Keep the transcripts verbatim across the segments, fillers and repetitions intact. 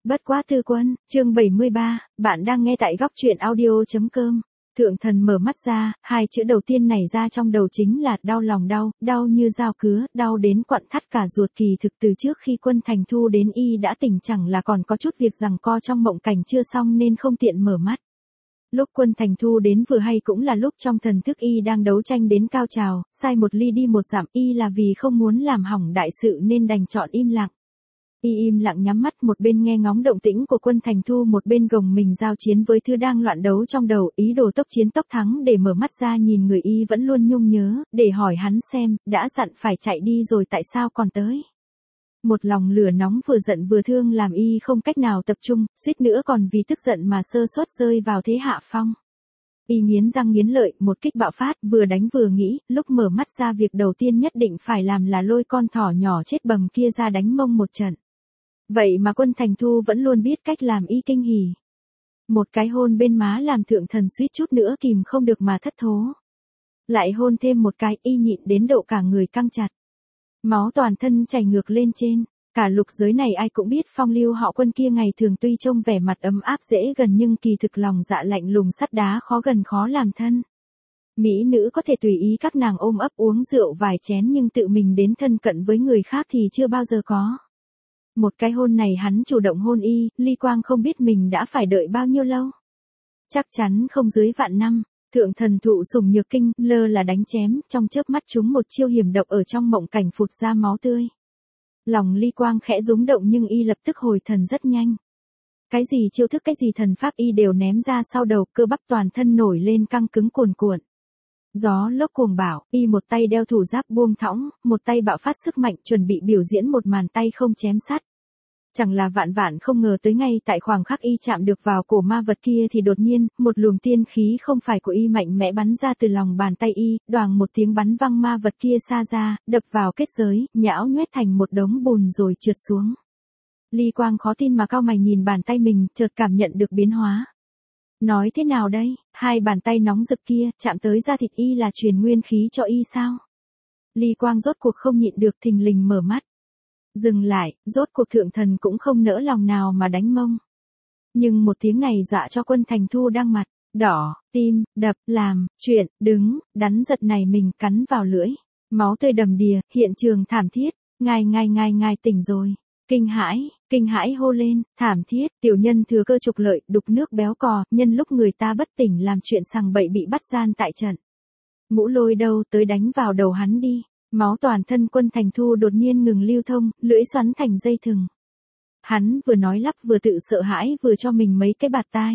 Bất quá tư quân, chương bảy mươi ba, bạn đang nghe tại góc truyện audio.com. Thượng thần mở mắt ra, hai chữ đầu tiên nảy ra trong đầu chính là đau lòng đau, đau như dao cứa, đau đến quặn thắt cả ruột. Kỳ thực từ trước khi Quân Thành Thu đến y đã tỉnh, chẳng là còn có chút việc giằng co trong mộng cảnh chưa xong nên không tiện mở mắt. Lúc Quân Thành Thu đến vừa hay cũng là lúc trong thần thức y đang đấu tranh đến cao trào, sai một ly đi một dặm, y là vì không muốn làm hỏng đại sự nên đành chọn im lặng. Y im lặng nhắm mắt, một bên nghe ngóng động tĩnh của Quân Thành Thu, một bên gồng mình giao chiến với thứ đang loạn đấu trong đầu, ý đồ tốc chiến tốc thắng. Để mở mắt ra nhìn người y vẫn luôn nhung nhớ, để hỏi hắn xem, đã dặn phải chạy đi rồi tại sao còn tới. Một lòng lửa nóng vừa giận vừa thương làm y không cách nào tập trung, suýt nữa còn vì tức giận mà sơ suất rơi vào thế hạ phong. Y nghiến răng nghiến lợi, một kích bạo phát, vừa đánh vừa nghĩ, lúc mở mắt ra việc đầu tiên nhất định phải làm là lôi con thỏ nhỏ chết bầm kia ra đánh mông một trận. Vậy mà Quân Thành Thu vẫn luôn biết cách làm y kinh hỉ. Một cái hôn bên má làm thượng thần suýt chút nữa kìm không được mà thất thố. Lại hôn thêm một cái, y nhịn đến độ cả người căng chặt. Máu toàn thân chảy ngược lên trên. Cả lục giới này ai cũng biết phong lưu họ Quân kia ngày thường tuy trông vẻ mặt ấm áp dễ gần nhưng kỳ thực lòng dạ lạnh lùng sắt đá, khó gần khó làm thân. Mỹ nữ có thể tùy ý các nàng ôm ấp uống rượu vài chén nhưng tự mình đến thân cận với người khác thì chưa bao giờ có. Một cái hôn này hắn chủ động hôn y, Ly Quang không biết mình đã phải đợi bao nhiêu lâu. Chắc chắn không dưới vạn năm. Thượng thần thụ sủng nhược kinh, lơ là đánh chém, trong chớp mắt chúng một chiêu hiểm độc ở trong mộng cảnh phụt ra máu tươi. Lòng Ly Quang khẽ rúng động nhưng y lập tức hồi thần rất nhanh. Cái gì chiêu thức cái gì thần pháp y đều ném ra sau đầu, cơ bắp toàn thân nổi lên căng cứng cuồn cuộn. Gió lốc cuồng bạo, y một tay đeo thủ giáp buông thõng, một tay bạo phát sức mạnh chuẩn bị biểu diễn một màn tay không chém sắt. Chẳng là vạn vạn không ngờ tới ngay tại khoảng khắc y chạm được vào cổ ma vật kia thì đột nhiên, một luồng tiên khí không phải của y mạnh mẽ bắn ra từ lòng bàn tay y, đoàng một tiếng bắn văng ma vật kia xa ra, đập vào kết giới, nhão nhoét thành một đống bùn rồi trượt xuống. Ly Quang khó tin mà cau mày nhìn bàn tay mình, chợt cảm nhận được biến hóa. Nói thế nào đây, hai bàn tay nóng rực kia, chạm tới da thịt y là truyền nguyên khí cho y sao? Ly Quang rốt cuộc không nhịn được thình lình mở mắt. Dừng lại, rốt cuộc thượng thần cũng không nỡ lòng nào mà đánh mông. Nhưng một tiếng này dọa cho Quân Thành Thu đang mặt, đỏ, tim, đập, làm, chuyện, đứng, đắn giật này mình cắn vào lưỡi. Máu tươi đầm đìa, hiện trường thảm thiết, ngài ngài ngài ngài tỉnh rồi. Kinh hãi, kinh hãi hô lên, thảm thiết, tiểu nhân thừa cơ trục lợi, đục nước béo cò, nhân lúc người ta bất tỉnh làm chuyện sằng bậy bị bắt gian tại trận. Ngũ Lôi đâu, tới đánh vào đầu hắn đi. Máu toàn thân Quân Thành Thu đột nhiên ngừng lưu thông, lưỡi xoắn thành dây thừng. Hắn vừa nói lắp vừa tự sợ hãi vừa cho mình mấy cái bạt tai.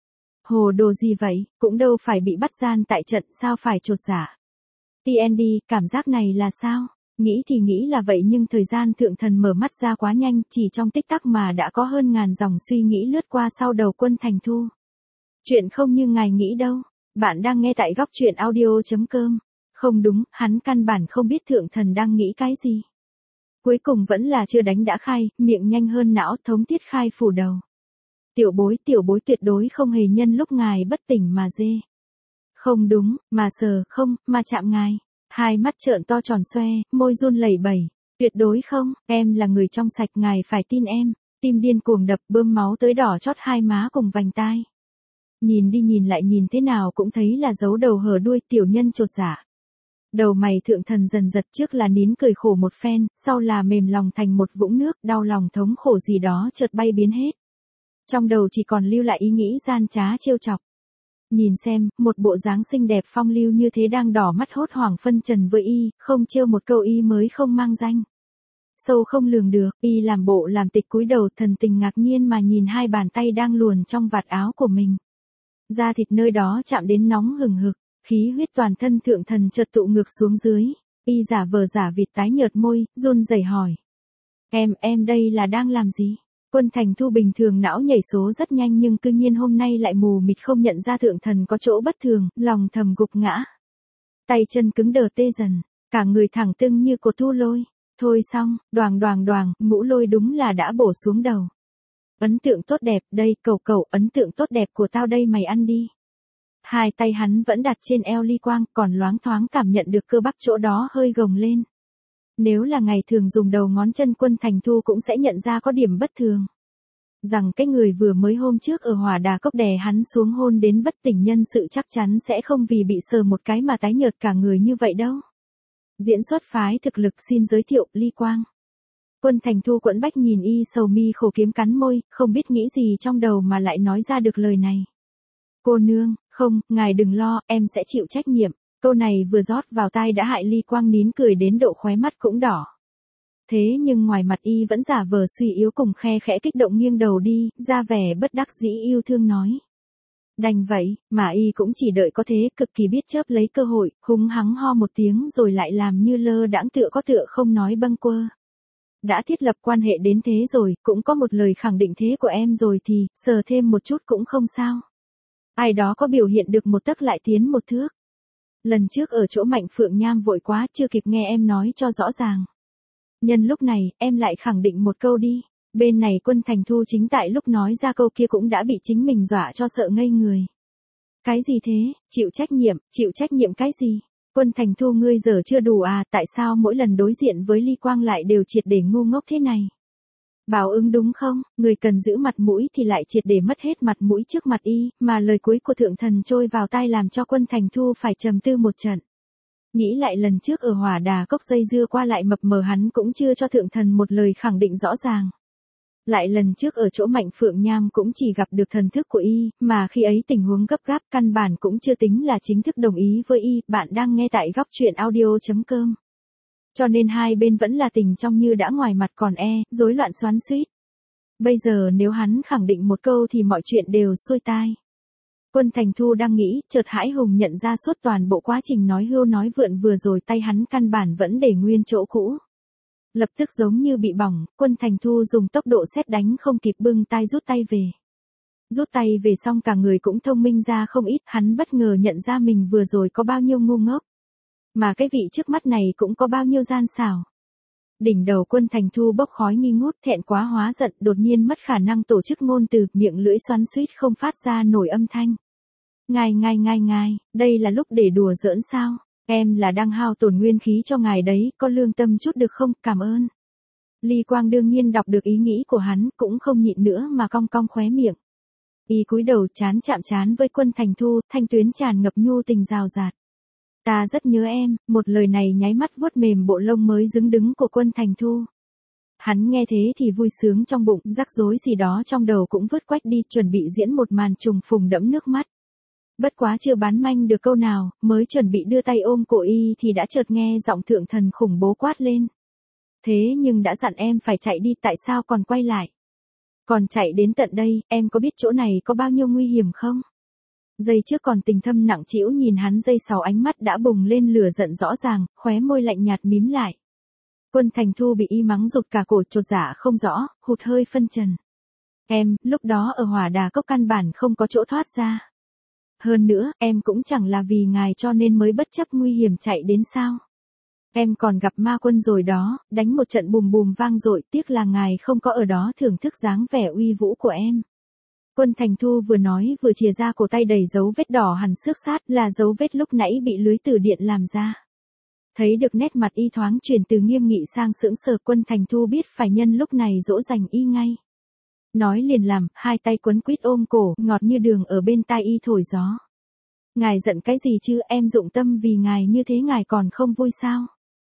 Hồ đồ gì vậy, cũng đâu phải bị bắt gian tại trận sao phải chột dạ. tê en đê, cảm giác này là sao? Nghĩ thì nghĩ là vậy nhưng thời gian thượng thần mở mắt ra quá nhanh, chỉ trong tích tắc mà đã có hơn ngàn dòng suy nghĩ lướt qua sau đầu Quân Thành Thu. Chuyện không như ngài nghĩ đâu. Bạn đang nghe tại góc truyện audio.com. Không đúng, hắn căn bản không biết thượng thần đang nghĩ cái gì. Cuối cùng vẫn là chưa đánh đã khai, miệng nhanh hơn não, thống tiết khai phủ đầu. Tiểu bối, tiểu bối tuyệt đối không hề nhân lúc ngài bất tỉnh mà dê. Không đúng, mà sờ, không, mà chạm ngài. Hai mắt trợn to tròn xoe, môi run lẩy bẩy. Tuyệt đối không, em là người trong sạch, ngài phải tin em. Tim điên cuồng đập, bơm máu tới đỏ chót hai má cùng vành tai. Nhìn đi nhìn lại nhìn thế nào cũng thấy là dấu đầu hở đuôi, tiểu nhân chột dạ. Đầu mày thượng thần dần giật, trước là nín cười khổ một phen, sau là mềm lòng thành một vũng nước, đau lòng thống khổ gì đó chợt bay biến hết. Trong đầu chỉ còn lưu lại ý nghĩ gian trá trêu chọc. Nhìn xem, một bộ dáng xinh đẹp phong lưu như thế đang đỏ mắt hốt hoảng phân trần với y, không trêu một câu y mới không mang danh. Sâu không lường được, y làm bộ làm tịch cúi đầu thần tình ngạc nhiên mà nhìn hai bàn tay đang luồn trong vạt áo của mình. Da thịt nơi đó chạm đến nóng hừng hực. Khí huyết toàn thân thượng thần chợt tụ ngược xuống dưới, y giả vờ giả vịt tái nhợt môi, run rẩy hỏi. Em, em đây là đang làm gì? Quân Thành Thu bình thường não nhảy số rất nhanh nhưng cư nhiên hôm nay lại mù mịt không nhận ra thượng thần có chỗ bất thường, lòng thầm gục ngã. Tay chân cứng đờ tê dần, cả người thẳng tưng như cột thu lôi. Thôi xong, đoàng đoàng đoàng, Ngũ Lôi đúng là đã bổ xuống đầu. Ấn tượng tốt đẹp, đây, cầu cầu, ấn tượng tốt đẹp của tao đây mày ăn đi. Hai tay hắn vẫn đặt trên eo Ly Quang, còn loáng thoáng cảm nhận được cơ bắp chỗ đó hơi gồng lên. Nếu là ngày thường dùng đầu ngón chân Quân Thành Thu cũng sẽ nhận ra có điểm bất thường. Rằng cái người vừa mới hôm trước ở Hỏa Đà Cốc đè hắn xuống hôn đến bất tỉnh nhân sự chắc chắn sẽ không vì bị sờ một cái mà tái nhợt cả người như vậy đâu. Diễn xuất phái thực lực xin giới thiệu Ly Quang. Quân Thành Thu quẫn bách nhìn y sầu mi khổ kiếm cắn môi, không biết nghĩ gì trong đầu mà lại nói ra được lời này. Cô nương, không, ngài đừng lo, em sẽ chịu trách nhiệm. Câu này vừa rót vào tai đã hại Ly Quang nín cười đến độ khóe mắt cũng đỏ. Thế nhưng ngoài mặt y vẫn giả vờ suy yếu cùng khe khẽ kích động nghiêng đầu đi, ra vẻ bất đắc dĩ yêu thương nói. Đành vậy, mà y cũng chỉ đợi có thế, cực kỳ biết chớp lấy cơ hội, húng hắng ho một tiếng rồi lại làm như lơ đãng tựa có tựa không nói bâng quơ. Đã thiết lập quan hệ đến thế rồi, cũng có một lời khẳng định thế của em rồi thì, sờ thêm một chút cũng không sao. Ai đó có biểu hiện được một tấc lại tiến một thước. Lần trước ở chỗ Mạnh Phượng Nham vội quá, chưa kịp nghe em nói cho rõ ràng. Nhân lúc này, em lại khẳng định một câu đi. Bên này Quân Thành Thu chính tại lúc nói ra câu kia cũng đã bị chính mình dọa cho sợ ngây người. Cái gì thế, chịu trách nhiệm, chịu trách nhiệm cái gì? Quân Thành Thu ngươi giờ chưa đủ à, tại sao mỗi lần đối diện với Ly Quang lại đều triệt để ngu ngốc thế này? Báo ứng đúng không, người cần giữ mặt mũi thì lại triệt để mất hết mặt mũi trước mặt y, mà lời cuối của thượng thần trôi vào tai làm cho Quân Thành Thu phải trầm tư một trận. Nghĩ lại lần trước ở Hỏa Đà Cốc dây dưa qua lại mập mờ hắn cũng chưa cho thượng thần một lời khẳng định rõ ràng. Lại lần trước ở chỗ Mạnh Phượng Nham cũng chỉ gặp được thần thức của y, mà khi ấy tình huống gấp gáp căn bản cũng chưa tính là chính thức đồng ý với y, bạn đang nghe tại góc truyện audio chấm com. Cho nên hai bên vẫn là tình trong như đã ngoài mặt còn e, rối loạn xoắn xuýt. Bây giờ nếu hắn khẳng định một câu thì mọi chuyện đều xuôi tai. Quân Thành Thu đang nghĩ, chợt Hải Hùng nhận ra suốt toàn bộ quá trình nói hưu nói vượn vừa rồi tay hắn căn bản vẫn để nguyên chỗ cũ. Lập tức giống như bị bỏng, Quân Thành Thu dùng tốc độ sét đánh không kịp bưng tay rút tay về. Rút tay về xong cả người cũng thông minh ra không ít, hắn bất ngờ nhận ra mình vừa rồi có bao nhiêu ngu ngốc. Mà cái vị trước mắt này cũng có bao nhiêu gian xảo. Đỉnh đầu Quân Thành Thu bốc khói nghi ngút, thẹn quá hóa giận, đột nhiên mất khả năng tổ chức ngôn từ, miệng lưỡi xoắn xuýt không phát ra nổi âm thanh. Ngài ngài ngài ngài, đây là lúc để đùa giỡn sao? Em là đang hao tổn nguyên khí cho ngài đấy, có lương tâm chút được không, cảm ơn. Ly Quang đương nhiên đọc được ý nghĩ của hắn, cũng không nhịn nữa mà cong cong khóe miệng. Y cúi đầu chán chạm chán với Quân Thành Thu, thanh tuyến tràn ngập nhu tình rào rạt. Ta rất nhớ em, một lời này nháy mắt vuốt mềm bộ lông mới đứng đứng của Quân Thành Thu. Hắn nghe thế thì vui sướng trong bụng, rắc rối gì đó trong đầu cũng vứt quách đi, chuẩn bị diễn một màn trùng phùng đẫm nước mắt. Bất quá chưa bán manh được câu nào, mới chuẩn bị đưa tay ôm cổ y thì đã chợt nghe giọng thượng thần khủng bố quát lên. Thế nhưng đã dặn em phải chạy đi, tại sao còn quay lại? Còn chạy đến tận đây, em có biết chỗ này có bao nhiêu nguy hiểm không? Giây trước còn tình thâm nặng trĩu nhìn hắn, giây sau ánh mắt đã bùng lên lửa giận rõ ràng, khóe môi lạnh nhạt mím lại. Quân Thành Thu bị y mắng rụt cả cổ, chột dạ không rõ, hụt hơi phân trần. Em, lúc đó ở Hỏa Đà Cốc căn bản không có chỗ thoát ra. Hơn nữa, em cũng chẳng là vì ngài cho nên mới bất chấp nguy hiểm chạy đến sao. Em còn gặp ma quân rồi đó, đánh một trận bùm bùm vang dội, tiếc là ngài không có ở đó thưởng thức dáng vẻ uy vũ của em. Quân Thành Thu vừa nói vừa chìa ra cổ tay đầy dấu vết đỏ hằn xước sát, là dấu vết lúc nãy bị lưới từ điện làm ra. Thấy được nét mặt y thoáng chuyển từ nghiêm nghị sang sững sờ, Quân Thành Thu biết phải nhân lúc này dỗ dành y ngay. Nói liền làm, hai tay quấn quýt ôm cổ, ngọt như đường ở bên tai y thổi gió. Ngài giận cái gì chứ, em dụng tâm vì ngài như thế ngài còn không vui sao?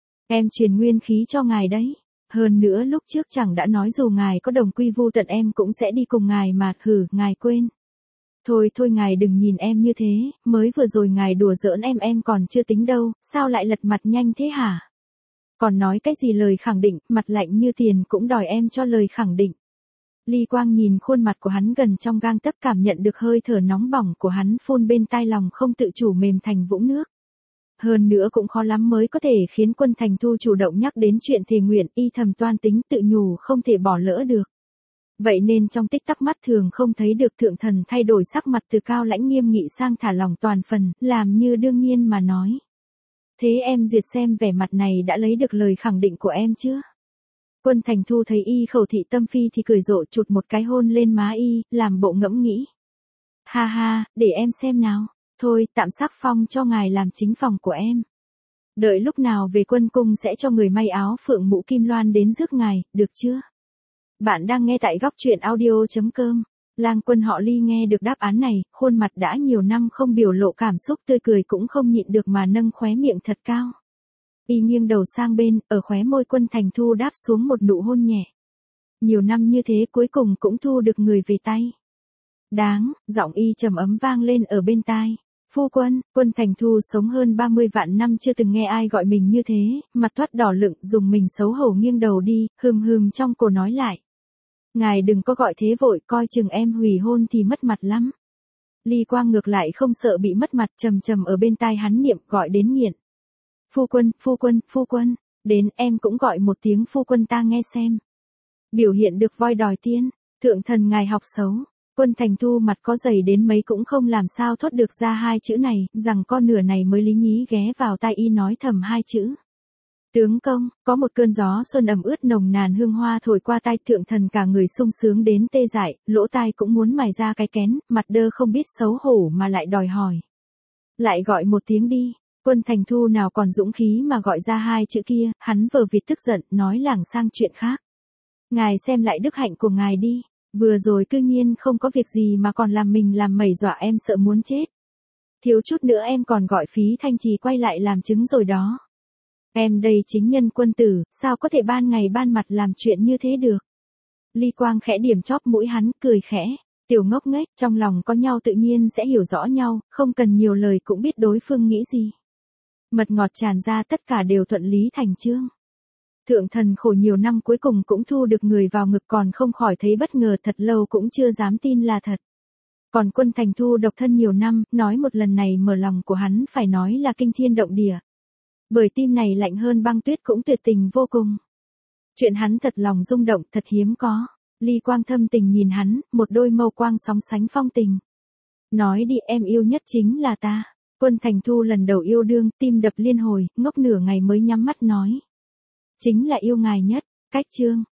Em truyền nguyên khí cho ngài đấy. Hơn nữa lúc trước chẳng đã nói dù ngài có đồng quy vu tận em cũng sẽ đi cùng ngài mà, hử, ngài quên. Thôi thôi ngài đừng nhìn em như thế, mới vừa rồi ngài đùa giỡn em em còn chưa tính đâu, sao lại lật mặt nhanh thế hả? Còn nói cái gì lời khẳng định, mặt lạnh như tiền cũng đòi em cho lời khẳng định. Ly Quang nhìn khuôn mặt của hắn gần trong gang tấc, cảm nhận được hơi thở nóng bỏng của hắn phun bên tai, lòng không tự chủ mềm thành vũng nước. Hơn nữa cũng khó lắm mới có thể khiến Quân Thành Thu chủ động nhắc đến chuyện thề nguyện, y thầm toan tính tự nhủ không thể bỏ lỡ được. Vậy nên trong tích tắc mắt thường không thấy được, thượng thần thay đổi sắc mặt từ cao lãnh nghiêm nghị sang thả lỏng toàn phần, làm như đương nhiên mà nói. Thế em duyệt xem vẻ mặt này đã lấy được lời khẳng định của em chưa? Quân Thành Thu thấy y khẩu thị tâm phi thì cười rộ, chụt một cái hôn lên má y, làm bộ ngẫm nghĩ. Ha ha, để em xem nào. Thôi, tạm sắc phong cho ngài làm chính phòng của em. Đợi lúc nào về quân cung sẽ cho người may áo phượng mũ kim loan đến rước ngài, được chưa? Bạn đang nghe tại góc truyện audio.com. Lang Quân họ Ly nghe được đáp án này, khuôn mặt đã nhiều năm không biểu lộ cảm xúc tươi cười cũng không nhịn được mà nâng khóe miệng thật cao. Y nghiêng đầu sang bên, ở khóe môi Quân Thành Thu đáp xuống một nụ hôn nhẹ. Nhiều năm như thế cuối cùng cũng thu được người về tay. Đáng, giọng y trầm ấm vang lên ở bên tai. Phu quân, Quân Thành Thu sống hơn ba mươi vạn năm chưa từng nghe ai gọi mình như thế, mặt thoát đỏ lựng dùng mình xấu hổ nghiêng đầu đi, hừm hừm trong cổ nói lại. Ngài đừng có gọi thế vội, coi chừng em hủy hôn thì mất mặt lắm. Ly Quang ngược lại không sợ bị mất mặt, trầm trầm ở bên tai hắn niệm gọi đến nghiện. Phu quân, phu quân, phu quân, đến em cũng gọi một tiếng phu quân ta nghe xem. Biểu hiện được voi đòi tiên, thượng thần ngài học xấu. Quân Thành Thu mặt có dày đến mấy cũng không làm sao thốt được ra hai chữ này, rằng con nửa này mới lý nhí ghé vào tai y nói thầm hai chữ. Tướng công, có một cơn gió xuân ẩm ướt nồng nàn hương hoa thổi qua tai thượng thần cả người sung sướng đến tê dại, lỗ tai cũng muốn mài ra cái kén, mặt đơ không biết xấu hổ mà lại đòi hỏi. Lại gọi một tiếng đi, Quân Thành Thu nào còn dũng khí mà gọi ra hai chữ kia, hắn vờ vịt tức giận, nói lảng sang chuyện khác. Ngài xem lại đức hạnh của ngài đi. Vừa rồi cư nhiên không có việc gì mà còn làm mình làm mẩy dọa em sợ muốn chết. Thiếu chút nữa em còn gọi phí thanh trì quay lại làm chứng rồi đó. Em đây chính nhân quân tử, sao có thể ban ngày ban mặt làm chuyện như thế được. Ly Quang khẽ điểm chóp mũi hắn, cười khẽ. Tiểu ngốc nghếch, trong lòng có nhau tự nhiên sẽ hiểu rõ nhau, không cần nhiều lời cũng biết đối phương nghĩ gì. Mật ngọt tràn ra tất cả đều thuận lý thành chương. Thượng thần khổ nhiều năm cuối cùng cũng thu được người vào ngực còn không khỏi thấy bất ngờ thật lâu cũng chưa dám tin là thật. Còn Quân Thành Thu độc thân nhiều năm, nói một lần này mở lòng của hắn phải nói là kinh thiên động địa. Bởi tim này lạnh hơn băng tuyết cũng tuyệt tình vô cùng. Chuyện hắn thật lòng rung động thật hiếm có. Ly Quang thâm tình nhìn hắn, một đôi mâu quang sóng sánh phong tình. Nói đi em yêu nhất chính là ta. Quân Thành Thu lần đầu yêu đương, tim đập liên hồi, ngốc nửa ngày mới nhắm mắt nói. Chính là yêu ngài nhất, cách chương.